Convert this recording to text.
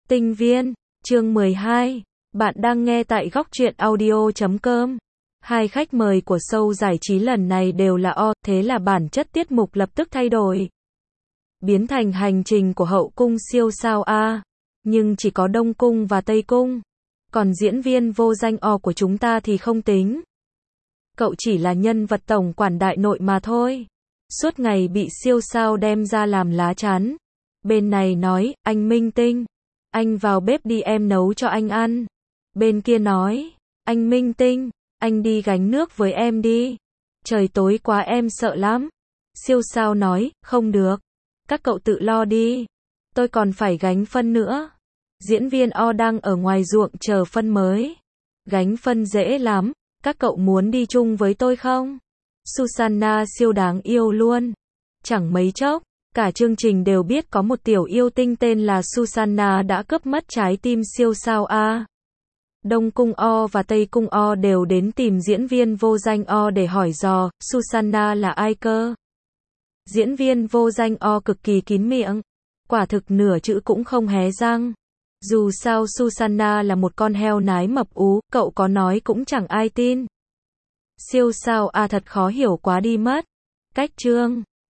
Tinh viên, chương 12. Bạn đang nghe tại góc truyện audio.com. Hai khách mời của show giải trí lần này đều là O, thế là bản chất tiết mục lập tức thay đổi. Biến thành hành trình của hậu cung siêu sao A. Nhưng chỉ có Đông Cung và Tây Cung. Còn diễn viên vô danh O của chúng ta thì không tính. Cậu chỉ là nhân vật tổng quản đại nội mà thôi. Suốt ngày bị siêu sao đem ra làm lá chắn. Bên này nói, anh Minh Tinh, anh vào bếp đi em nấu cho anh ăn. Bên kia nói, anh Minh Tinh, anh đi gánh nước với em đi. Trời tối quá em sợ lắm. Siêu sao nói, không được. Các cậu tự lo đi. Tôi còn phải gánh phân nữa. Diễn viên O đang ở ngoài ruộng chờ phân mới. Gánh phân dễ lắm, các cậu muốn đi chung với tôi không? Susanna siêu đáng yêu luôn. Chẳng mấy chốc, cả chương trình đều biết có một tiểu yêu tinh tên là Susanna đã cướp mất trái tim siêu sao A. Đông Cung O và Tây Cung O đều đến tìm diễn viên vô danh O để hỏi dò, Susanna là ai cơ? Diễn viên vô danh O cực kỳ kín miệng, quả thực nửa chữ cũng không hé răng. Dù sao Susanna là một con heo nái mập ú, cậu có nói cũng chẳng ai tin. Siêu sao A thật khó hiểu quá đi mất. Cách chương